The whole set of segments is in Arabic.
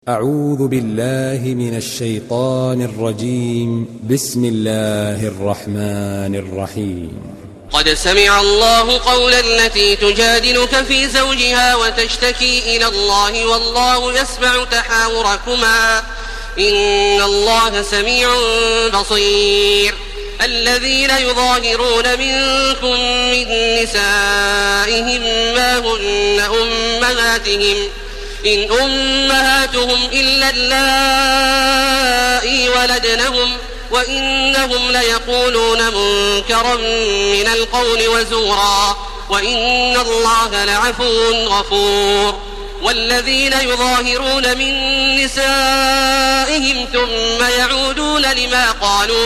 أعوذ بالله من الشيطان الرجيم. بسم الله الرحمن الرحيم. قد سمع الله قول التي تجادلك في زوجها وتشتكي إلى الله والله يسمع تحاوركما إن الله سميع بصير. الذين يظاهرون منكم من نسائهم ما هن أمهاتهم إن أمهاتهم إلا اللائي ولدنهم وإنهم ليقولون منكرا من القول وزورا وإن الله لعفو غفور. والذين يظاهرون من نسائهم ثم يعودون لما قالوا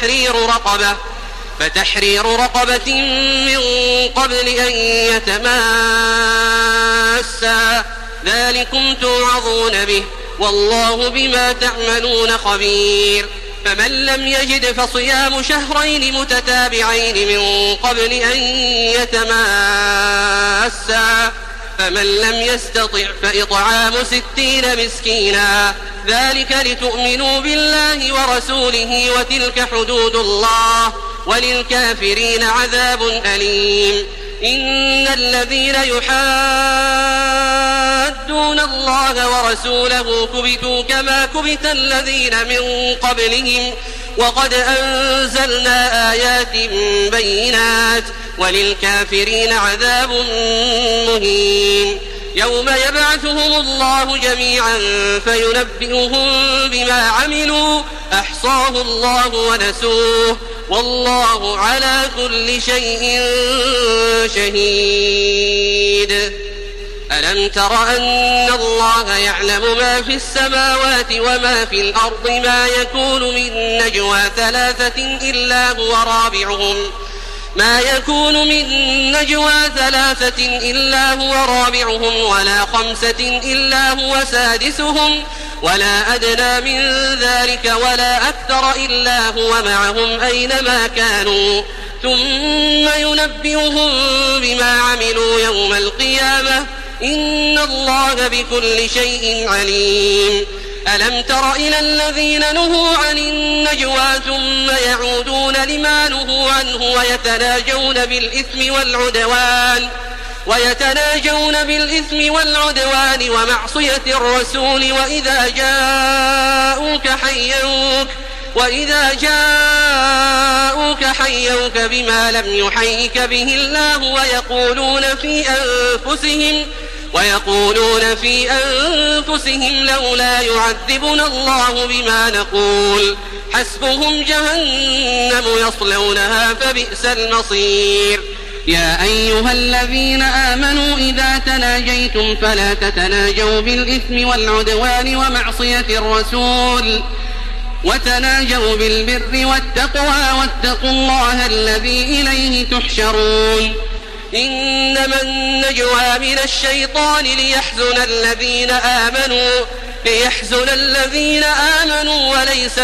فتحرير رقبة من قبل أن يتماسا ذلكم توعظون به والله بما تعملون خبير. فمن لم يجد فصيام شهرين متتابعين من قبل أن يتماسا فمن لم يستطع فإطعام 60 مسكينا ذلك لتؤمنوا بالله ورسوله وتلك حدود الله وللكافرين عذاب أليم. إن الذين يحادون الله ورسوله كبتوا كما كبت الذين من قبلهم وقد أنزلنا آيات بينات وللكافرين عذاب مهين. يوم يبعثهم الله جميعا فينبئهم بما عملوا أحصاه الله ونسوه والله على كل شيء شهيد. ألم تر أن الله يعلم ما في السماوات وما في الأرض ما يكون من نجوى 3 إلا هو رابعهم ولا 5 إلا هو سادسهم ولا أدنى من ذلك ولا أكثر إلا هو معهم أينما كانوا ثم ينبئهم بما عملوا يوم القيامة إن الله بكل شيء عليم. ألم تر إلى الذين نهوا عن النجوى ثم يعودون لما نهوا عنه ويتناجون بالإثم والعدوان ومعصية الرسول وإذا جاءوك حيوك بما لم يحيك به الله ويقولون في أنفسهم لولا يعذبنا الله بما نقول حسبهم جهنم يصلونها فبئس المصير. يا أيها الذين آمنوا إذا تناجيتم فلا تتناجوا بالإثم والعدوان ومعصية الرسول وتناجوا بالبر والتقوى واتقوا الله الذي إليه تحشرون. إنما النجوى من الشيطان ليحزن الذين آمنوا وليس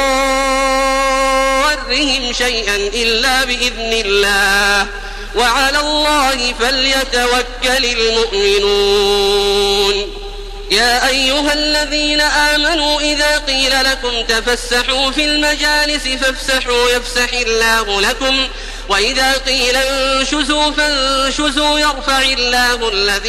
بضارهم شيئا إلا بإذن الله وعلى الله فليتوكل المؤمنون. يا أيها الذين آمنوا إذا قيل لكم تفسحوا في المجالس فافسحوا يفسح الله لكم وإذا قيل انشزوا فانشزوا يرفع الله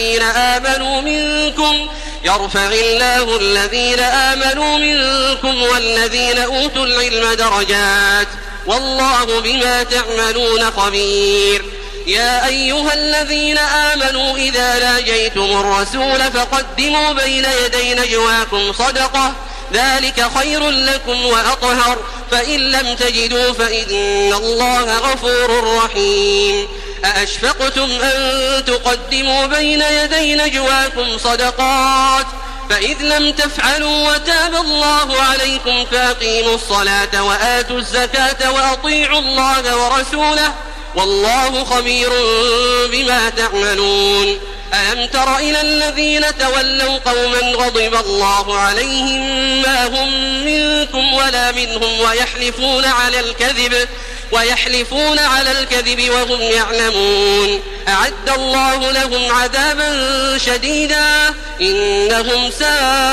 الذين آمنوا منكم والذين أوتوا العلم درجات والله بما تعملون خبير. يا أيها الذين آمنوا إذا ناجيتم الرسول فقدموا بين يدي نجواكم صدقة ذلك خير لكم وأطهر فإن لم تجدوا فإن الله غفور رحيم. أأشفقتم أن تقدموا بين يدي نجواكم صدقات فإذ لم تفعلوا وتاب الله عليكم فأقيموا الصلاة وآتوا الزكاة وأطيعوا الله ورسوله والله خبير بما تعملون. ألم تر إلى الذين تولوا قوما غضب الله عليهم ما هم منكم ولا منهم ويحلفون على الكذب وهم يعلمون أعد الله لهم عذابا شديدا إنهم ساء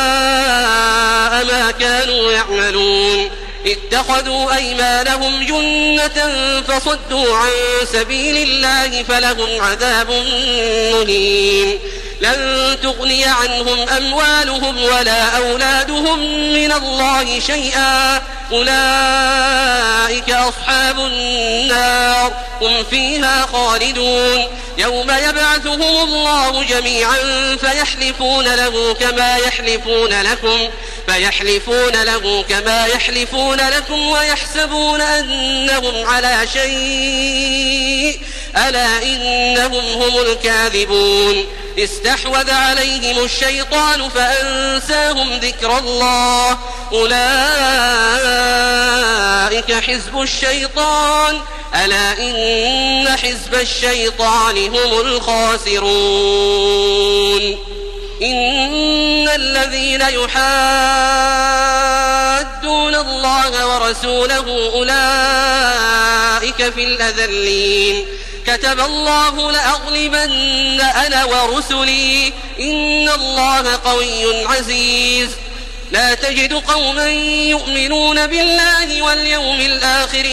ما كانوا يعملون اتخذوا أيمانهم جنة فصدوا عن سبيل الله فلهم عذاب مهين لن تغني عنهم أموالهم ولا أولادهم من الله شيئا أولئك أصحاب النار هم فيها خالدون يوم يبعثهم الله جميعا فيحلفون له كما يحلفون لكم ويحسبون أنهم على شيء ألا إنهم هم الكاذبون استحوذ عليهم الشيطان فأنساهم ذكر الله أولئك حزب الشيطان ألا إن حزب الشيطان هم الخاسرون إن الذين يحادون الله ورسوله أولئك في الأذلين كتب الله لأغلبن أنا ورسلي إن الله قوي عزيز لا تجد قوما يؤمنون بالله واليوم الآخر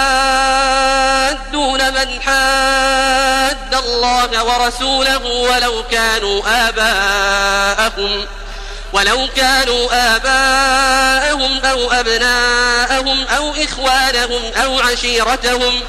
يوادون من حاد الله ورسوله ولو كانوا آباءهم أو أبناءهم أو إخوانهم أو عشيرتهم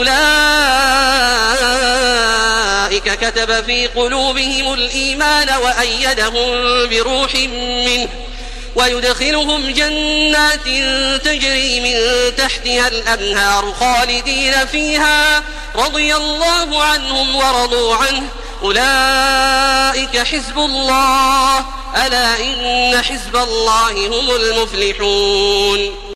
أولئك كتب في قلوبهم الإيمان وأيدهم بروح منه ويدخلهم جنات تجري من تحتها الأنهار خالدين فيها رضي الله عنهم ورضوا عنه أولئك حزب الله ألا إن حزب الله هم المفلحون